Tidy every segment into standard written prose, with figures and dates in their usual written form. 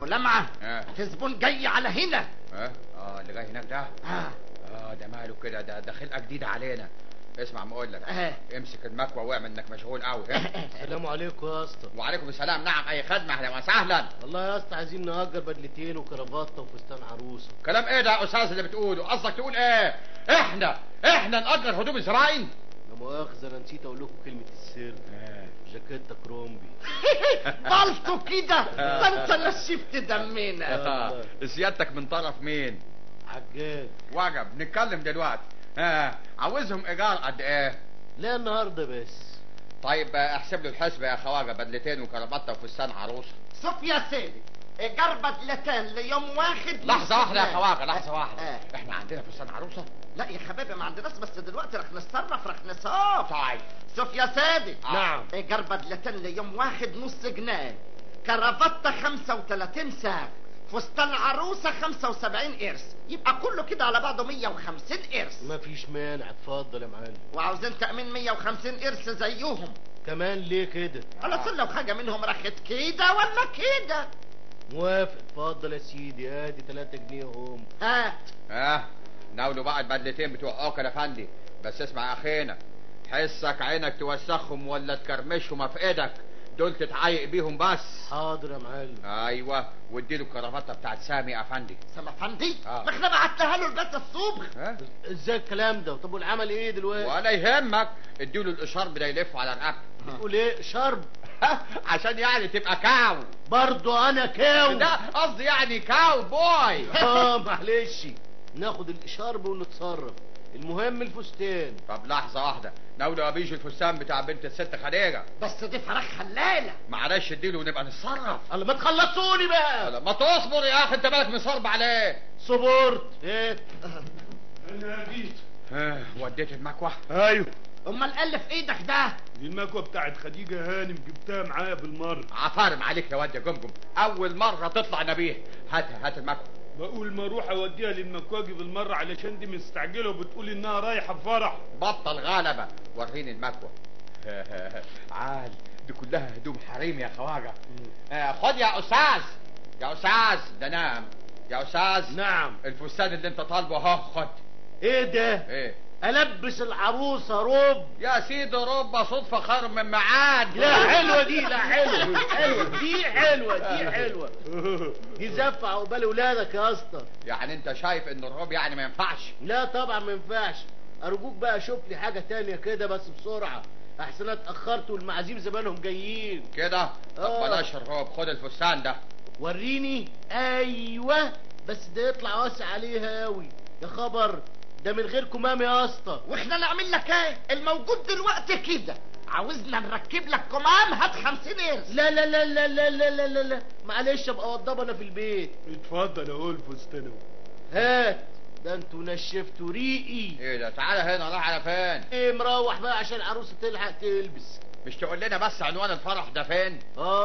ابو لمعه في زبون جاي على هنا. اللي جاي هناك ده ده ماله كده؟ ده خلقه جديده علينا. اسمع ما اقول لك، امسك المكوى واعمل انك مشغول قوي. السلام عليكم يا اسطى. وعليكم السلام. نعم اي خدمه، اهلا وسهلا. والله يا اسطى عايزين نأجر بدلتين وكرافته وفستان عروسه. كلام ايه ده يا استاذ اللي بتقوله؟ قصدك تقول ايه؟ احنا نأجر هدوم الزباين؟ لا مؤاخذه، انا نسيت اقول لكم كلمه السر. جاكيتة كرومبي. بلطو كده. ده انت نشفت دمنا. سيادتك من طرف مين؟ حجاج. وجب نتكلم دلوقتي. عاوزهم ايجار قد ايه؟ لا النهارده بس. طيب احسب له الحسبه يا خواجه، بدلتين وكرافته وفستان عروسه. شوف يا سيدي، ايجار بدلتين ليوم واحد. لحظه واحده يا خواجه، لحظه واحده. احنا عندنا فستان عروسه؟ لا يا حبيبي ما عندناش، بس دلوقتي رح نتصرف، رح نصرف. طيب شوف يا سيدي. نعم. ايجار بدلتين ليوم واحد نص جنيه، كرافته 35 ساعة، فستان عروسه 75 قرش، يبقى كله كده على بعضه 150 قرش. مفيش مانع، اتفضل يا معلم. وعاوزين تأمين 150 قرش زيهم كمان. ليه كده؟ على لو حاجه منهم رخت كده ولا كده. موافق. اتفضل يا سيدي، ادي 3 جنيه هم. ناولوا بقى البدلتين بتوع عوكل افندي. بس اسمع يا اخينا، حسك عينك توسخهم ولا تكرمشهم في ايدك، دول تتعايق بيهم بس. حاضر يا معلم. ايوه، واديله الكرافته بتاعت سامي افندي. سامي افندي؟ ما احنا بعتها له البيت الصبح. ازاي الكلام ده؟ طب والعمل ايه دلوقتي؟ ولا يهمك، اديله الاشارب ده يلف على رقبته. بتقول ايه شرب؟ عشان يعني تبقى كاو. برضو انا كاو؟ ده قصدي يعني كاو بوي. معلش، ناخد الاشارب ونتصرف، المهم الفستان. طب لحظه واحده، ناولوا ابيج الفستان بتاع بنت الست خديجه. بس دي فراخ خلاله. معلش اديله ونبقى نتصرف. الله ما تخلصوني بقى. ما تصبر يا اخي، انت مالك مصرب عليه؟ صبرت. ايه انا جيت. وديت المكوى؟ ايوه. امال اللي في ايدك ده؟ دي المكوى بتاعت خديجه هانم، جبتها معايا بالمره. عفارم عليك يا واد يا جمجم، اول مره تطلع نبيه. هات المكوى. بقول ما اروح اوديها للمكواجي بالمره علشان دي مستعجله وبتقول انها رايحه فرح. بطل غلبه، وريني المكوى. عال، دي كلها هدوم حريم يا خواجه. خد يا استاذ، يا استاذ ده نام يا استاذ. نعم. الفستان اللي انت طالبه اهو، خد. ايه ده؟ ايه؟ البس العروسه رب يا سيدي رب صدفه خير من معاد. لا حلوه دي، لا حلوه دي حلوه دي حلوه دي زفه عقبال ولادك يا اسطى. يعني انت شايف ان الرب يعني ما ينفعش؟ لا طبعا ما ينفعش. ارجوك بقى شوف لي حاجه تانية كده بس بسرعه، احسن انا اتاخرت والمعازيم زمانهم جايين كده. طب بلاش الرب، خد الفستان ده. وريني. ايوه، بس ده يطلع واسع عليها قوي. يا خبر، ده من غير كمام يا اسطى. واحنا نعمل لك ايه؟ الموجود دلوقتي كده. عاوزنا نركب لك كمام؟ هات 50 قرش. لا لا لا لا لا لا لا لا لا، معلش ابقى اوضب انا في البيت. اتفضل اهو الفستان. هات. ده انتوا نشفتوا ريقي. ايه ده؟ تعالى هنا، راح على فين؟ ايه مروح بقى عشان العروسه تلحق تلبس. مش تقول لنا بس عنوان الفرح ده فين؟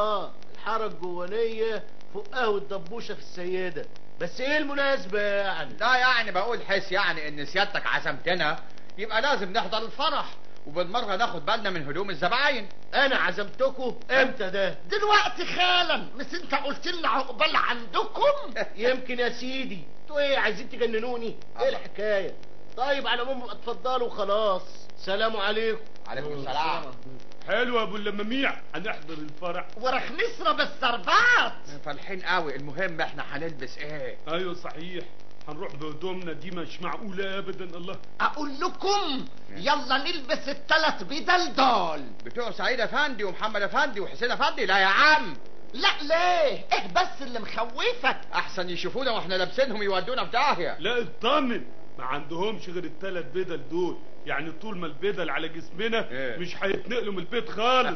الحاره الجوانيه فوق قهوه دبوشه في السيده. بس ايه المناسبه يعني؟ لا يعني بقول حس يعني ان سيادتك عزمتنا، يبقى لازم نحضر الفرح وبالمره ناخد بالنا من هدوم الزباين. انا عزمتكم امتى ده؟ دلوقتي حالا. مش انت قلت لنا عقبال عندكم؟ يمكن يا سيدي. انتوا ايه عايزين تجننوني؟ ايه الحكايه؟ طيب على العموم اتفضلوا وخلاص. سلام عليكم. عليكم السلام. حلو يا ابو اللماميع، هنحضر الفرح ورح نشرب السربات. فرحين قوي. المهم احنا هنلبس ايه؟ ايوه صحيح، هنروح بهدومنا دي مش معقوله ابدا. الله، اقول لكم يلا نلبس ال3 بدل دول بتوع سعيد افندي ومحمد افندي وحسين افندي. لا يا عم. لا ليه؟ ايه بس اللي مخوفك؟ احسن يشوفونا واحنا لابسينهم يودونا في داهيه. لا اطمن، ما عندهمش غير ال3 بدل دول، يعني طول ما البدل على جسمنا مش هيتنقلوا من البيت خالص.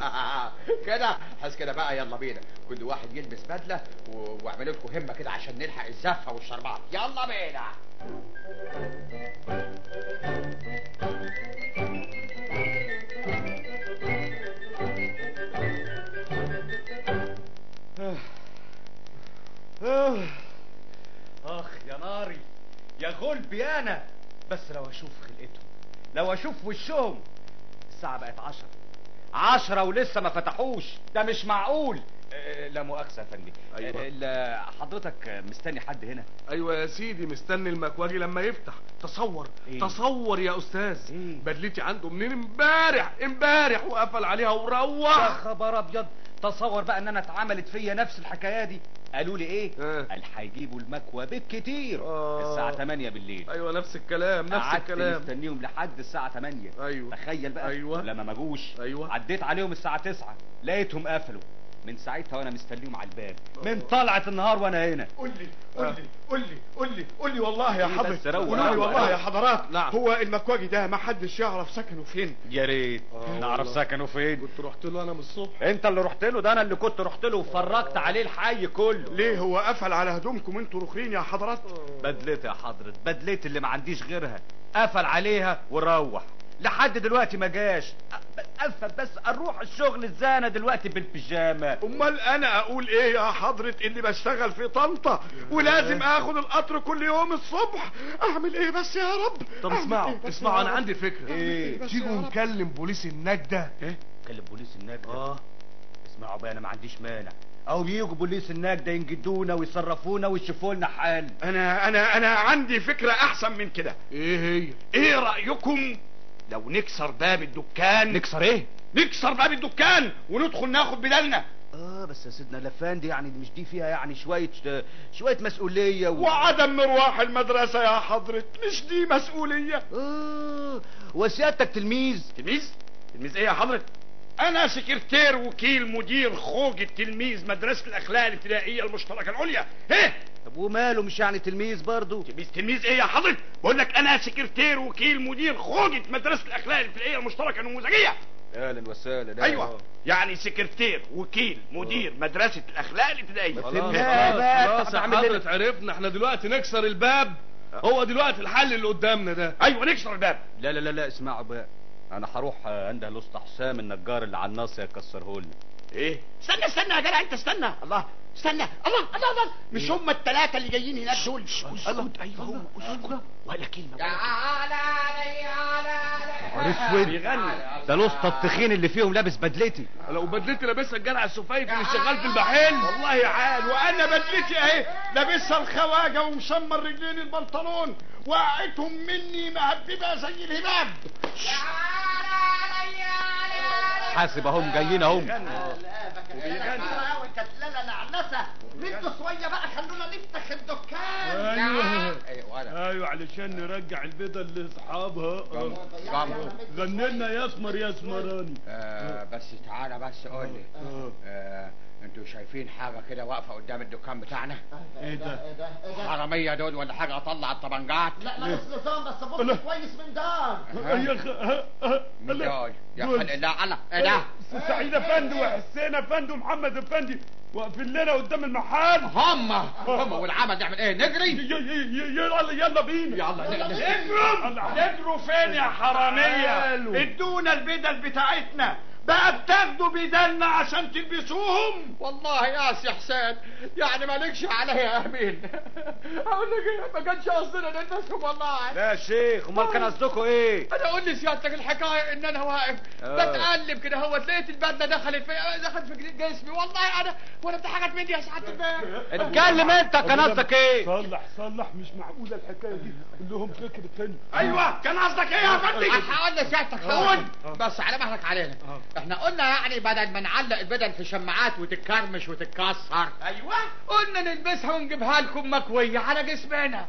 كده حس كده بقى، يلا بينا كل واحد يلبس بدله واعملوا لكم همه كده عشان نلحق الزفه والشربات. يلا بينا. اخ يا ناري يا غلبي انا. بس لو اشوف خلقتهم، لو اشوف وشهم. الساعة بقت 10 ولسه ما فتحوش. ده مش معقول. لا مؤاخذة يا فندم. أيوة. حضرتك مستني حد هنا؟ ايوه يا سيدي، مستني المكواجي لما يفتح. تصور إيه؟ تصور يا استاذ، إيه؟ بدلتي عنده منين امبارح وقفل عليها يا وروح. خبر ابيض، تصور بقى ان انا اتعملت فيا نفس الحكايه دي. قالوا لي ايه؟ آه. قال هيجيبوا المكوى بالكتير الساعه 8 بالليل. ايوه نفس الكلام قعدت مستنيهم لحد الساعه 8. ايوه تخيل بقى. ايوه لما ما جوش ايوه عديت عليهم الساعه 9 لقيتهم قفلوا. من ساعتها وانا مستنيهم على الباب من طلعه النهار وانا هنا. قول لي والله يا حضرتك، بس روق قولوا لي والله يا حضرات. نعم. هو المكواجي ده ما حدش يعرف سكنه فين؟ يا ريت نعرف سكنه فين. كنت رحت له انا من الصبح. انت اللي رحت له؟ ده انا اللي كنت رحت له وفرجت عليه الحي كله. ليه هو قفل على هدومكم انتوا رخرين يا حضرات؟ بدلتي يا حضرة، بدلتي اللي ما عنديش غيرها، قفل عليها وروح. لحد دلوقتي ما جاش. افهم بس اروح الشغل ازاي انا دلوقتي بالبيجامه؟ امال انا اقول ايه يا حضرة اللي بشتغل في طنطا ولازم اخد القطر كل يوم الصبح؟ اعمل ايه بس يا رب؟ طب اسمعوا انا عندي فكرة. ايه؟ تيجوا نكلم بوليس النجدة. ايه؟ كلم بوليس النجدة؟ اسمعوا بقى، انا ما عنديش مانع، او يجوا بوليس النجدة ينجدونا ويصرفونا ويشوفوا لنا حل. انا عندي فكرة احسن من كده. ايه هي؟ ايه رأيكم لو نكسر باب الدكان؟ نكسر ايه؟ نكسر باب الدكان وندخل ناخد بدلنا. بس يا سيدنا الافندي، يعني مش دي فيها يعني شوية مسؤولية وعدم مروح المدرسة يا حضرة، مش دي مسؤولية؟ وسيادتك تلميذ ايه يا حضرة؟ انا سكرتير وكيل مدير خوج التلميذ مدرسة الاخلاق الابتدائية المشتركة العليا. ايه؟ طب وماله، مش يعني تلميذ برضو؟ تلميذ ايه يا حضرة؟ بقول لك انا سكرتير وكيل مدير خوجة مدرسة الاخلاق الابتدائية المشتركة النموذجية. اهلا وسهلا. ايوه يعني سكرتير وكيل مدير مدرسة الاخلاق الابتدائية. خلاص يا حضرة، عرفنا. احنا دلوقتي نكسر الباب. هو دلوقتي الحل اللي قدامنا ده. ايوه نكسر الباب. لا اسمعوا بقى، انا هروح انده الاسطى حسام النجار اللي على الناصيه يكسره لنا. ايه؟ استنى يا جدع، انت استنى. الله الله، مش هم الثلاثة اللي جايين هناك دول؟ اسكت. ايوه هم. اسكت ولا كلمة. اسود بيغني ده الاسطى التخين اللي فيهم لابس بدلتي. لو بدلتي لابسها الجدع السفايف اللي شغال في المحل. والله عال، وانا بدلتي اهي لابسها الخواجه ومشمر رجلين البنطلون، وقعتهم مني مهببه زي الهباب. حاسب اهم جايين اهم. ردوا شويه بقى، خلونا نفتح الدكان. ايوه علشان نرجع البدل لاصحابها. غني لنا يا اسمر يا اسمراني. بس تعالى بس قول لي، انتوا شايفين حاجه كده واقفه قدام الدكان بتاعنا؟ ايه ده؟ حراميه دول ولا حاجه؟ اطلع الطبنجات. لا مش نظام، بس بص كويس من دار. من دول يا خلق الله. الله ايه ده؟ سعيد افندي وحسين افندي ومحمد افندي واقفين لنا قدام المحل. هم والعمل نعمل ايه؟ نجري؟ يلا بينا. نجروا فين يا حراميه؟ ادونا البدل بتاعتنا بقى، بتاخدوا بدلنا عشان تلبسوهم؟ والله يا سي حسين يعني مالكش عليا يا امين. اقول لك ايه، ما كانش قصدنا نلبسهم والله. لا يا شيخ، امال كان قصدكم ايه؟ انا اقول لسيادتك الحكايه ان انا واقف بتقلب كده، هو لقيت البدله دخلت في جسمي. والله انا ولا بتحكت مني يا سعاده الباب. اتكلم انت، كان قصدك ايه؟ صلح، مش معقوله الحكايه دي. قول لهم فكر تاني. ايوه كان قصدك ايه يا فندم؟ هقول لسيادتك هقول بس على مهلك علينا. احنا قلنا يعني بدل ما نعلق البدل في شماعات وتتكرمش وتتكسر، ايوه قلنا نلبسها ونجيبها لكم مكويه على جسمنا.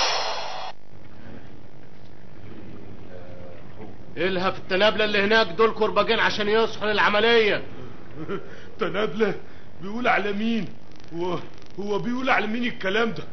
الهف التنابلة اللي هناك دول كرباجين عشان يصحوا للعملية. تنابلة؟ بيقول على مين؟ هو بيقول على مين الكلام ده؟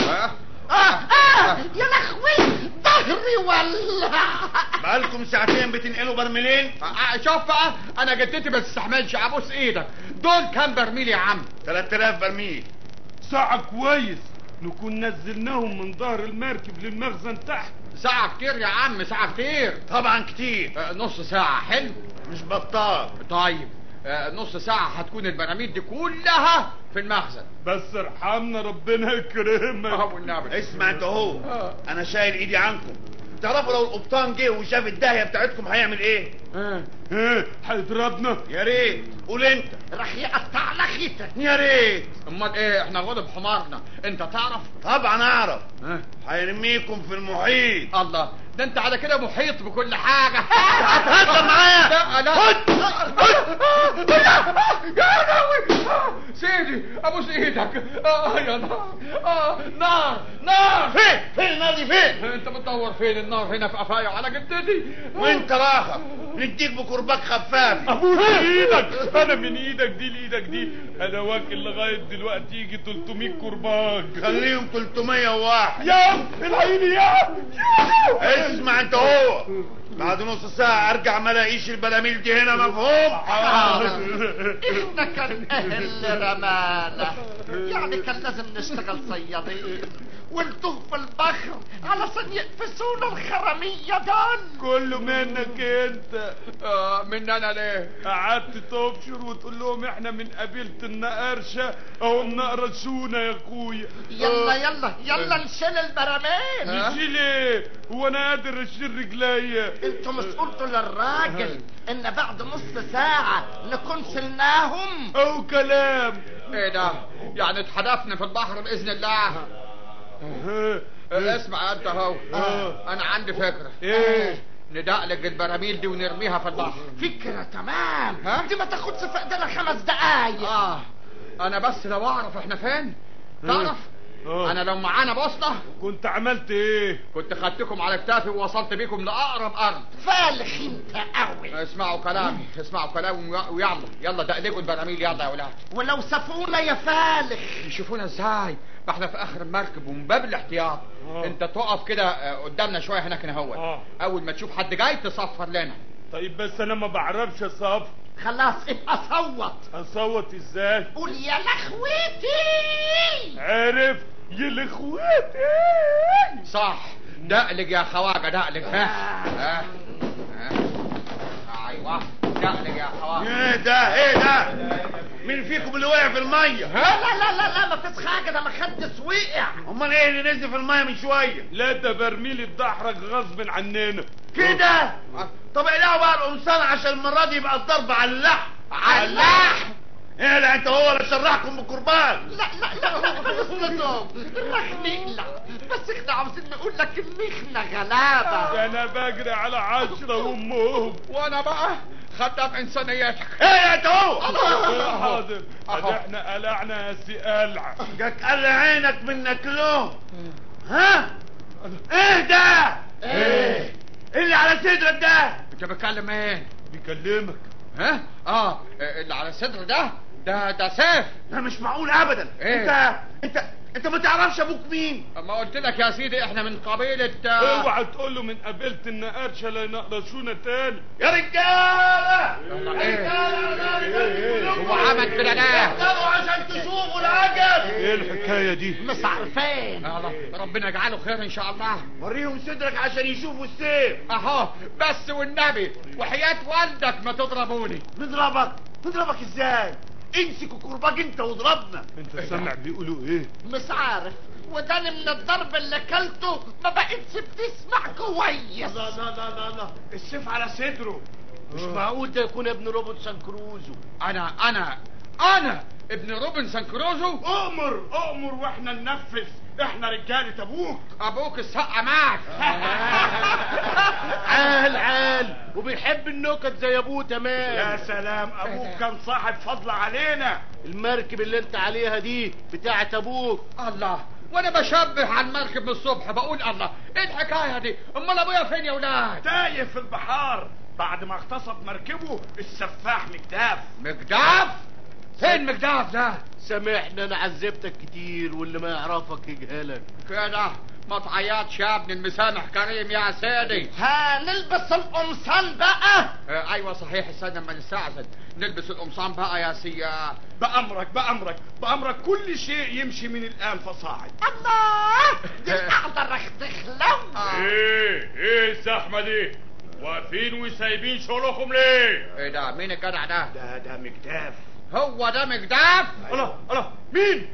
يا لهوي ظهري ولع. بقالكم ساعتين بتنقلوا برميلين. شوف بقى، انا جدتي ما تستحملش، ابوس ايدك. دول كام برميل يا عم؟ 3000 برميل. ساعة كويس نكون نزلناهم من ظهر المركب للمخزن تحت. ساعة كتير يا عم، ساعة كتير. طبعا كتير. نص ساعة حلو؟ مش بطال. طيب نص ساعة هتكون البراميل دي كلها في المخزن. بس ارحمنا ربنا يكرمك. والنبي. اسمع انت اهو، انا شايل ايدي عنكم تعرفوا لو القبطان جه وشاف الداهيه بتاعتكم هيعمل ايه؟ هيضربنا؟ يا ريت قول انت. راح يقطع لخيتك. يا ريت. امال ايه؟ احنا غلب حمارنا. انت تعرف؟ طبعا اعرف. هيرميكم في المحيط. الله، ده انت على كده محيط بكل حاجه. هتهزر معايا؟ لا لا يا لهوي. سيدي ابوس ايدك. يا نار. نار. فين النار دي فين؟ انت بتدور فين؟ النار هنا في قفايا على جدتي. وانت راخر نديك بكرباج خفاف. ابوس ايدك. انا من ايدك دي لايدك دي انا واكل لغايه دلوقتي يجي 300 كرباج. خليهم 301. يا العيني يا اسمع انت هو، بعد نص ساعة ارجع ما الاقيش البلاميل دي هنا. مفهوم؟ احنا كان اهل رمانة، يعني كان لازم نشتغل صيادين ونتوه في البحر علشان يقفزونا الخرمية دول. كله منك انت. من انا ليه؟ قعدت تبشر وتقول لهم احنا من قبيلة النقرشة اهو نقرشونا يا اخويا. يلا نشيل البراميل. نشيل ايه؟ هو انا قادر اشيل رجليا؟ انتوا مش قلتوا للراجل ان بعد نص ساعة نكون شلناهم؟ او كلام. ايه ده؟ يعني اتحدفنا في البحر باذن الله. اسمع انت اهو. انا عندي فكرة. ايه؟ ندقلق البراميل دي ونرميها في البحر. فكرة تمام. دي ما تاخدش في ايدينا 5 دقايق. انا بس لو اعرف احنا فين. تعرف انا لو معانا بوصلة كنت عملت ايه؟ كنت خدتكم على كتافي ووصلت بيكم لاقرب ارض. فالخ انت قوي. اسمعوا كلامي يلا دقلقوا البراميل يلا يا ولاد. ولو سافونا يا فالخ يشوفونا ازاي؟ ما احنا في اخر المركب ومن باب الاحتياط. انت تقف كده قدامنا شويه هناك نهوت. اول ما تشوف حد جاي تصفر لنا. طيب بس انا ما بعرفش اصفر. خلاص ابقى صوت. اصوت ازاي؟ قول يا لخوتي. عارف يا لخوتي. صح. دقلق يا خواجه دقلق. ها ايوه دقلق يا خواجه. ايه ده مين فيكم اللي وقع في الميه؟ لا ما فيش حاجه، ده ما خدش وقع. امال ايه اللي نزل في الميه من شويه؟ لا ده برميل اتدحرج غصب عننا كده. طب اقلعوا بقى القمصان عشان المره دي يبقى الضرب على اللحم. على اللحم؟ ايه لا انت هو اللي شرحكم بالقربان. لا خلص لكم راح نقلع، بس احنا عاوزين نقول لك ان احنا غلابه. انا بجري على 10 وامهم. وانا بقى خدام انسانيتك. ايه انت هو. حاضر. احنا قلعنا يا سي قلع. جاك قلع عينك منك لهم. ها ايه ده؟ ايه اللي على صدرك ده؟ انت بتكلم ايه؟ بيكلمك. ها اللي على صدر ده سيف. ده مش معقول ابدا. إيه؟ انت ما تعرفش ابوك مين؟ اما قلت لك يا سيدي احنا من قبيلة. اوعى تقول له من قبيلة النقرشة لا ينقرشونا تاني. يا رجاله. هو عمل كده ليه؟ اقدروا عشان تشوفوا العجل. ايه الحكاية دي؟ مش عارفين. ربنا يجعله خير ان شاء الله. وريهم صدرك عشان يشوفوا السيف. اهو بس والنبي وحياة والدك ما تضربوني. نضربك ازاي؟ امسك الكرباج انت واضربنا. انت سامع بيقولوا ايه؟ مش عارف، وداني من الضرب اللي كلته ما بقتش بتسمع كويس. لا السيف على صدره. مش معقول ده يكون ابن روبنسون كروزو. انا ابن روبنسون كروزو. امر واحنا ننفذ. احنا رجالة ابوك السقة معك. عال وبيحب النكت زي ابوه تمام. يا سلام ابوك كان صاحب فضل علينا. المركب اللي انت عليها دي بتاعت ابوك. الله، وانا بشبه على المركب من الصبح بقول الله ايه الحكايه دي؟ امال ابويا فين يا ولاد؟ تايه في البحار بعد ما اغتصب مركبه السفاح مجداف. فين مجداف ده؟ سامحنا انا عذبتك كتير واللي ما يعرفك يجهلك. كده ما تعيطش يا ابن المسامح كريم يا سيدي. هنلبس القمصان بقى. ايوه صحيح. استنى اما نستعجل نلبس القمصان بقى يا سيا. بأمرك كل شيء يمشي من الآن فصاعد. الله دي القعدة رح تخلو. ايه الزحمة دي؟ واقفين وسايبين شغلكم ليه؟ ايه ده؟ مين الجدع ده؟ ده مجداف. هو ده مجداف؟ الله مين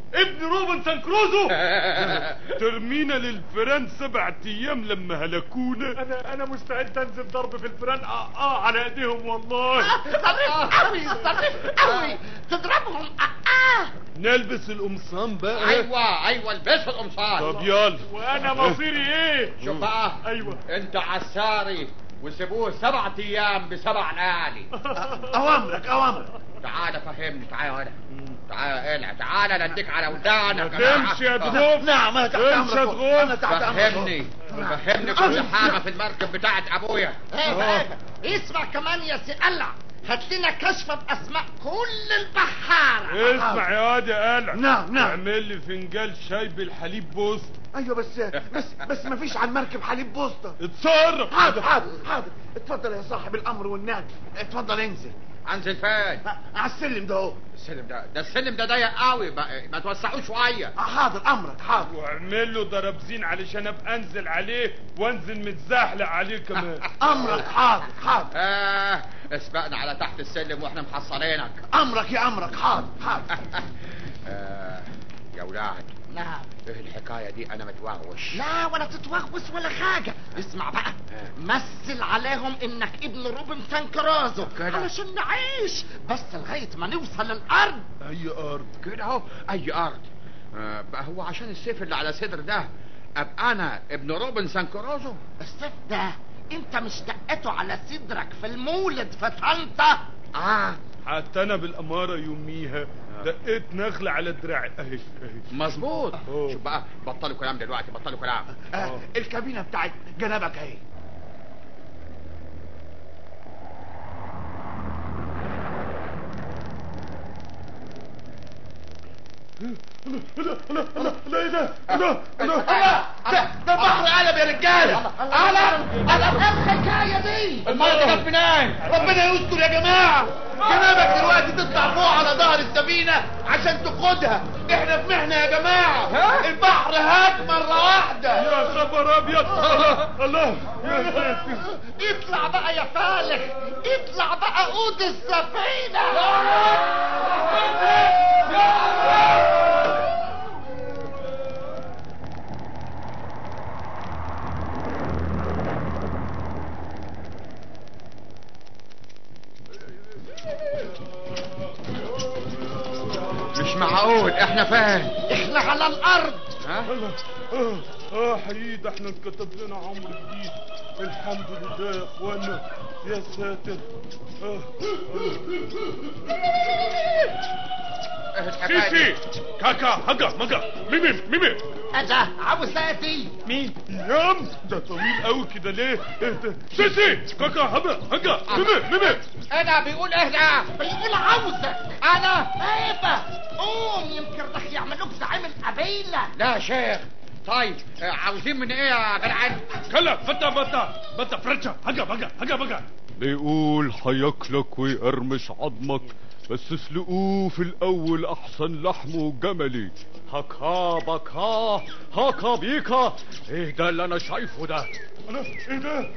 ابن روبنسون كروزو. ترمينا للفيران 7 ايام لما هلكونا. انا مستعد انزل ضرب في الفيران على ايديهم والله. ظريف قوي تضربهم. نلبس القمصان بقى. ايوه البسوا القمصان. طب يلا. وانا مصيري ايه؟ شوف بقى. ايوه انت عساري وسيبوه 7 ايام ب7 ليالي. اوامرك. تعال فهمني. تعال تعال نديك على ودانك. تمشي يا تغوف. نعم انا تحت امرك. امشي يا تغوف. انا تحت امرك. فهمني كل حاجه في المركب بتاعت ابويا. اسمع كمان يا سي قلع، هات لنا كشف باسماء كل البحاره. اسمع يا واد يا قلع. نعم. اعمل لي فنجان شاي بالحليب بوسط. ايوه بس مفيش على المركب حليب بوسطه. اتصرف. حاضر. اتفضل يا صاحب الامر والنهي، اتفضل انزل. انزل فين؟ على السلم ده اهو. السلم ده ضيق قوي، ما توسعوه شويه. حاضر امرك. حاضر. واعمل له ضربزين علشان ابقى انزل عليه وانزل متزحلق عليه كمان. امرك. حاضر. اسبقنا على تحت السلم واحنا محصلينك. امرك يا امرك. حاضر. يا ولاد. نعم. ايه الحكايه دي؟ انا متوغوش. لا ولا تتوغوس ولا حاجه. اسمع بقى، مثل عليهم انك ابن روبنسون كروزو علشان نعيش، بس لغايه ما نوصل الارض. اي ارض كده اهو، اي ارض. بقى هو عشان السيف اللي على صدر ده ابقى انا ابن روبنسون كروزو؟ السيف ده انت مش دقته على صدرك في المولد في طنطا؟ حتى انا بالاماره يوميها دقيت نخله على دراعي اهي. مظبوط. شوف بقى، بطلوا كلام دلوقتي، بطلوا كلام. الكابينه بتاعت جنابك اهي. لا ايه ده؟ ده بحر قلب يا رجاله. ايه الحكايه دي؟ الميه دي جت منين؟ ربنا يستر يا جماعه. جنابك دلوقتي تطلع فوق على ظهر السفينه عشان تاخدها. احنا في محنه يا جماعه. البحر هات مره واحده. يا خبر ابيض. الله يا ساتر. اطلع بقى يا فالح، اطلع بقى قود السفينه. مش معقول، احنا فين؟ احنا على الارض. حقيقي ده احنا اتكتب لنا عمر جديد. الحمد لله يا اخوانا. يا ساتر. سيسي كاكا هجا مجا ميمي. ده عاوز دي مين؟ يام ده طويل قوي كده ليه؟ اهدى. سيسي كاكا هجا ميمي. انا بيقول اهدى. بيقول عاوزك. انا ايه قوم، يمكن رح يعملوك زعيم القبيله. لا يا شيخ. طيب عاوزين من ايه يا جدعان؟ كلا بطا فرنشا هجا بيقول هياكلك ويقرمش عظمك، بس اسلقوه في الاول احسن لحمه جملي. هكا بكا هكا بيكا. ايه ده اللي انا شايفه ده؟ ايه ده؟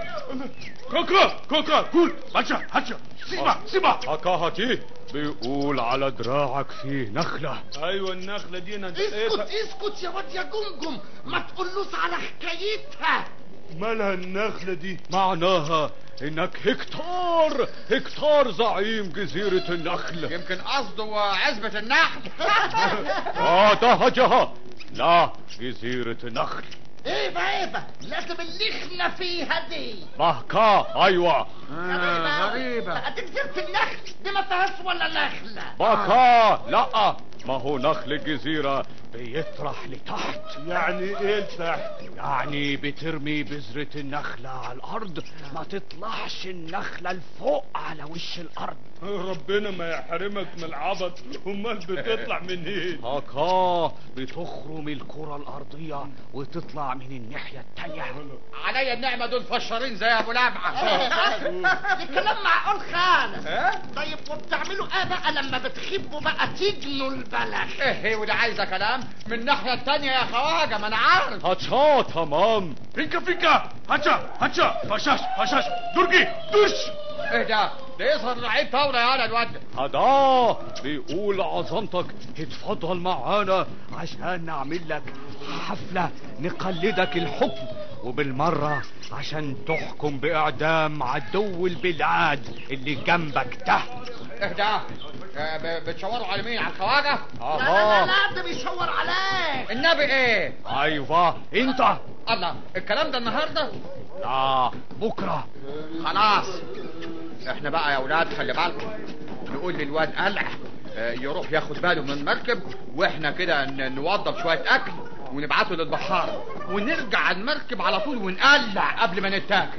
كوكا قول هاتشا سيبا هكا هاتي. بيقول على دراعك فيه نخلة. ايوه النخلة دي انا اسكت يا واد يا جمجم، ما تقولوش على حكايتها. مالها النخلة دي؟ معناها انك هكتار زعيم جزيرة النخل. يمكن قصده عزبة النخل. ده هجها. لا، جزيرة النخل. ايه لازم اللي احنا فيها دي. بهكا ايوه. غريبة. بقى دي جزيرة النخل دي ما فيهاش ولا نخلة. بهكا لا، ما هو نخل الجزيرة بيطرح لتحت. يعني ايه لتحت؟ يعني بترمي بذرة النخلة على الارض، ما تطلعش النخلة لفوق على وش الارض. ربنا ما يحرمك من العبط. امال بتطلع منين؟ هكا بتخرم الكرة الارضية وتطلع من الناحية التانية. عليا النعمة دول فشارين زي ابو لمعة. دي كلام معقول خالص. طيب وبتعملوا ايه بقى لما بتخبوا بقى تجنوا البلح؟ ايه وده عايزة كلام من الناحية التانية يا خواجة، ما انا عارف. هاتشا تمام. فيكا هاتشا فشاش درجي دش. ايه ده؟ ده يظهر لعيب طاوله يا الواد ده. هدا بيقول عظمتك اتفضل معانا عشان نعمل لك حفلة نقلدك الحكم، وبالمرة عشان تحكم بإعدام عدو البلاد اللي جنبك ده. اهدى. بتشوروا على مين؟ على الخواجه؟ لا لا لا لا، ده بيشور عليك. النبي ايه؟ ايوه انت. الله، الكلام ده النهارده؟ لا بكرة. خلاص احنا بقى يا اولاد خلي بالكم، نقول للواد قلع يروح ياخد باله من المركب، واحنا كده نوضب شويه اكل ونبعته للبحاره، ونرجع على المركب على طول ونقلع قبل ما نتاكل.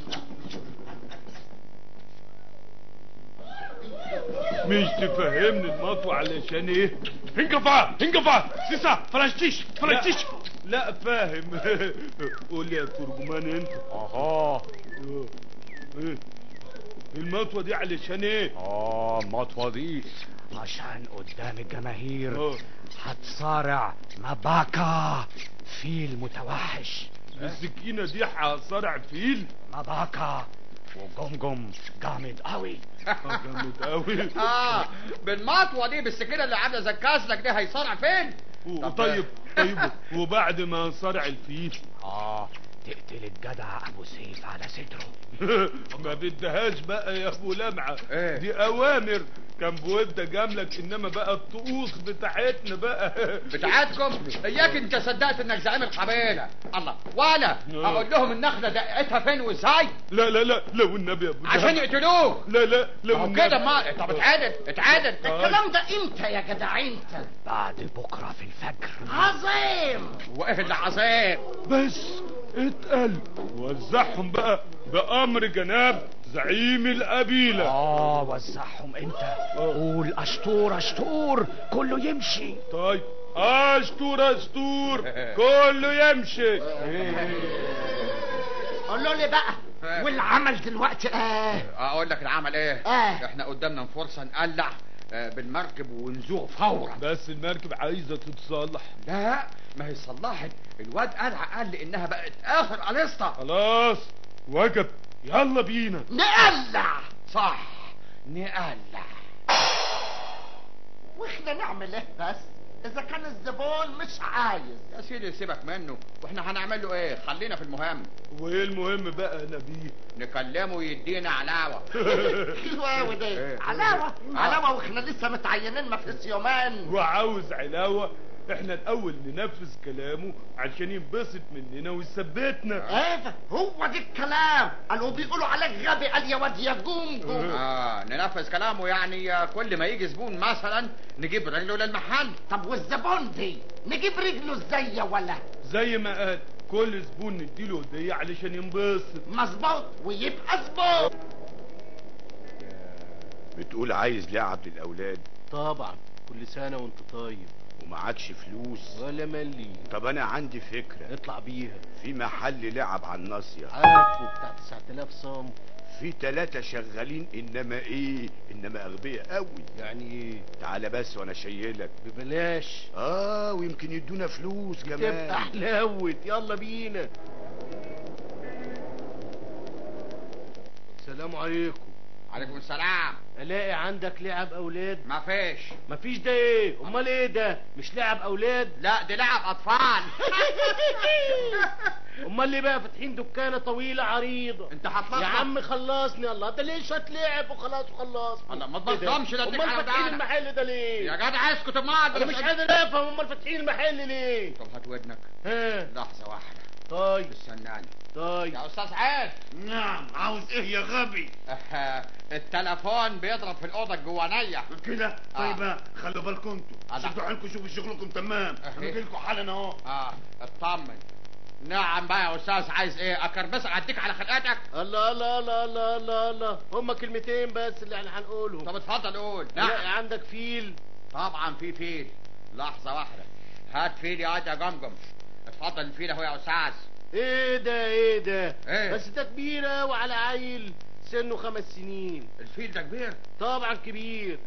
مش تفهمني المطوة علشان ايه؟ هنجفا سيسا فلاشتيش. لا فاهم. قول لي يا ترجمان انت. اها. ايه المطوة دي علشان ايه؟ المطوة دي عشان قدام الجماهير هتصارع مباكا فيل متوحش. السكينة دي هصارع فيل؟ مباكا وجمجم جامد قوي. جامد قوي. بالمطوه دي بالسكينه اللي عامله زي الكاسلك دي هيصارع فين؟ طيب وبعد ما نصارع الفيل تقتل الجدع ابو سيف على صدره. ما بدهاش بقى يا ابو لمعة. ايه؟ دي اوامر كان بودة جاملك، انما بقى الطقوس بتاعتنا بقى. بتاعتكم؟ اياك انت صدقت انك زعيم القبيله؟ الله، ولا اقول لهم النخله دقتها فين وازاي؟ لا لو النبي يا ابو عشان يقتلوه. لا لو النبي كده. ما طب اتعادل. الكلام ده امتى يا جدع انت؟ بعد بكره في الفجر. عظيم. وايه اللي عظيم؟ بس اتقل وزعهم بقى بأمر جناب زعيم القبيلة. وزعهم انت. قول اشطور كله يمشي. طيب اشطور كله يمشي. قولوا لي بقى والعمل دلوقتي اقول لك العمل ايه؟ احنا قدامنا فرصه نقلع بالمركب ونزوغ فورا. بس المركب عايزه تتصلح. لا ما هي صلحت، الواد قال لي انها بقت اخر قليصه. خلاص وجب، يلا بينا نقلع. صح نقلع. واحنا نعمل ايه بس اذا كان الزبون مش عايز؟ يا سيدي سيبك منه، واحنا هنعمل له ايه؟ خلينا في المهم. وايه المهم بقى يا نبيه؟ نكلمه يدينا علاوه. حلوه دي. علاوه واحنا لسه متعينين ما فيش يومين. وعاوز علاوه؟ احنا الاول ننفذ كلامه عشان ينبسط مننا ويثبتنا. ايه هو دي الكلام؟ قالوا بيقولوا عليك غبي. قال يا واد يا جمجم. ننفذ كلامه يعني كل ما يجي زبون مثلا نجيب رجله للمحل. طب والزبون دي نجيب رجله ازاي يا ولا؟ زي ما قال كل زبون نديله هديه علشان ينبسط. مظبوط ويبقى زبون. بتقول عايز لعب للاولاد؟ طبعا، كل سنة وانت طيب. ومعكش فلوس ولا ملي. طب انا عندي فكرة. اطلع بيها. في محل لعب على الناصية عارفه بتاع 9000 صنف. في 3 شغالين، انما اغبياء قوي. يعني ايه؟ تعالى بس وانا شايلك ببلاش. ويمكن يدونا فلوس كمان. تبقى حلاوت. يلا بينا. السلام عليكم. عليكم السلام. الاقي عندك لعب اولاد؟ مفيش ده ايه؟ امال ايه ده؟ مش لعب اولاد؟ لا دي لعب اطفال. امال ليه بقى فاتحين دكانه طويله عريضه؟ انت هتلخبط يا عم خلصني. الله ده ليش هتلعب وخلاص الله ما تبطلش. امال فاتحين المحل ده ليه؟ يا جدع اسكت. ما انا مش قادر افهم. امال فاتحين المحل ليه؟ طب هات ودنك لحظه واحده. طيب استناني. طيب يا استاذ عارف. نعم. عاوز ايه يا غبي؟ التلفون بيضرب في الاوضه الجوانيه كده. طيب خلوا بالكم انتوا شدوا حيلكم شوفوا شغلكم تمام. انا جاي لكم حالا اهو. اطمن. نعم بقى يا استاذ، عايز ايه؟ اكربسك اديك على خلقتك؟ الله هما كلمتين بس اللي احنا هنقولهم. طب اتفضل قول. نعم. عندك فيل؟ طبعا في فيل. لحظه واحده. هات فيل يا جمجم. اتفضل الفيل اهو يا استاذ. ايه ده؟ بس ده كبيره وعلى عيل سنه 5 سنين. الفيل ده كبير؟ طبعا كبير.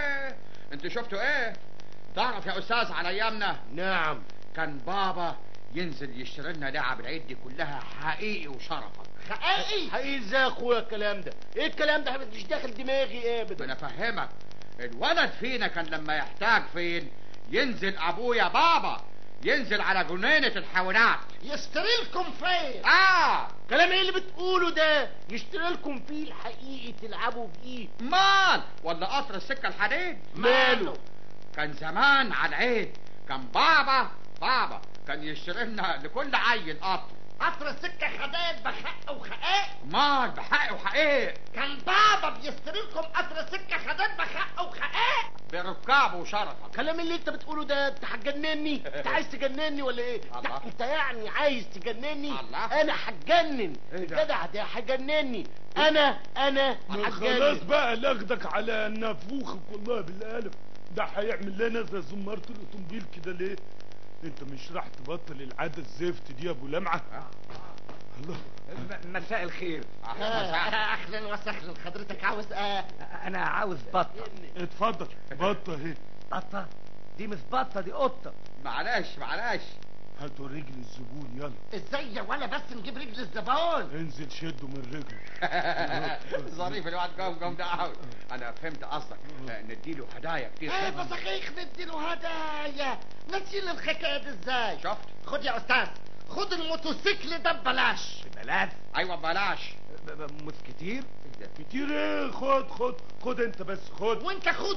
انت شفتوا ايه؟ تعرف يا استاذ على ايامنا؟ نعم. كان بابا ينزل يشتري لنا لعب العيد دي كلها حقيقي وشرفك. حقيقي ازاي يا اخويا الكلام ده؟ ايه الكلام ده؟ مش داخل دماغي ابدا. انا افهمك، الولد فينا كان لما يحتاج فين ينزل ابويا بابا، ينزل على جنينة الحيوانات يشتري لكم فين؟ كلام ايه اللي بتقوله ده؟ يشتري لكم فيه الحقيقي تلعبوا فيه. مال ولا قطر السكة الحديد؟ ماله؟ كان زمان على العيد كان بابا كان يشتري لنا لكل عيل قطر سكة حديد بحق وحقيق؟ مال بحق وحقيق. كان بابا بيشتري لكم قطر سكة حديد بحق وحقيق؟ بركابه وشرفك. كلام اللي انت بتقوله ده انت هتجنني؟ انت عايز تجنني ولا ايه؟ انت يعني عايز تجنني؟ انا هتجنن. الجدع ده هيجنني. انا ما هتجنن. خلاص بقى لاخدك على نافوخك والله بالقلب. ده هيعمل لنا زي زمارة الاوتومبيل كده ليه؟ انت مش راح تبطل العادة الزفت دي يا ابو لمعة؟ الله. مساء الخير. اهلا وسهلا. حضرتك عاوز انا عاوز بطة. اتفضل بطة اهي. بطة؟ دي مش بطة، دي قطة. معلش هاتوا رجل الزبون يلا. ازاي يا ولا بس نجيب رجل الزبون؟ انزل شده من رجله. ظريف الواد قوم ده قوي. انا فهمت قصدك، نديله هدايا كتير. ايه صحيح نديله هدايا؟ نشيل الحكايه دي ازاي؟ شفت؟ خد يا استاذ، خد الموتوسيكل ده ببلاش. ببلاش؟ ايوه ببلاش. مش كتير؟ كتير ايه؟ خد انت بس خد. وانت خد.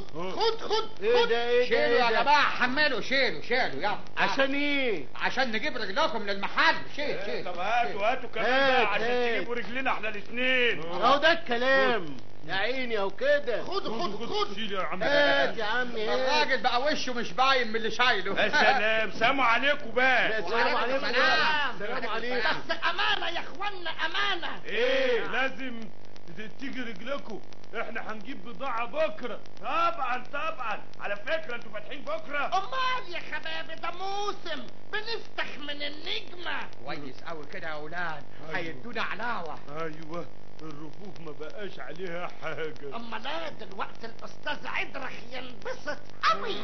ايه ده؟ شيلوا يا جماعه، حملوا شيلوا يلا. عشان ايه؟ عشان نجيب رجلكم للمحل. شيل. طب هاتوا كمان بقى عشان تجيبوا رجلنا احنا الاثنين. اهو ده الكلام. يا عيني اهو كده. خد. شيل يا عم. هات يا عم. الراجل بقى وشه مش باين من اللي شايله. يا سلام. سلام عليكم بقى. السلام عليكم. السلام عليكم. بس امانه يا اخوانا، امانه. ايه لازم تيجي رجلكم. احنا هنجيب بضاعة بكرة. طبعا على فكرة انتوا فاتحين بكرة؟ امال يا حبايبي ده موسم بنفتح من النجمة. كويس قوي كده يا اولاد. هيدونا علاوة. ايوه الرفوف ما بقاش عليها حاجة. اما لا دلوقتي الاستاذ عدرخ ينبسط قوي.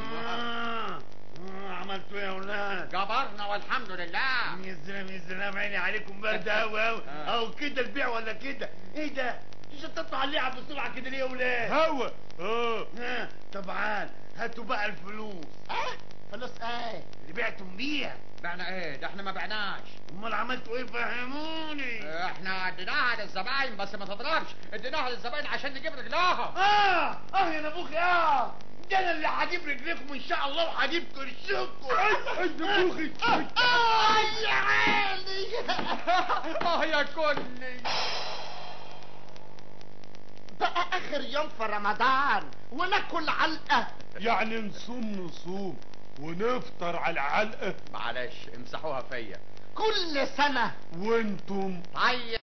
عملتوا ايه يا اولاد؟ جبرنا والحمد لله. يا سلام عيني عليكم برد قوي او كده البيع ولا كده؟ ايه ده؟ انتوا شططوا على اللعب بسرعه كده ليه يا اولاد؟ هوا طبعا هاتوا بقى الفلوس. فلوس ايه؟ اللي بعتم بيها. بعنا ايه؟ ده احنا ما بعناش. امال عملتوا ايه؟ فهموني. احنا اديناها للزباين بس ما تضربش، اديناها للزباين عشان نجيب رجلها. يا نبوخي ده انا اللي هجيب رجلكم ان شاء الله وهجيب كرشكم. نبوخي. يا عيني. يا كلي. بقى اخر يوم في رمضان وناكل علقة. يعني نصوم ونفطر على العلقة. معلش امسحوها فيا. كل سنة وانتم طيب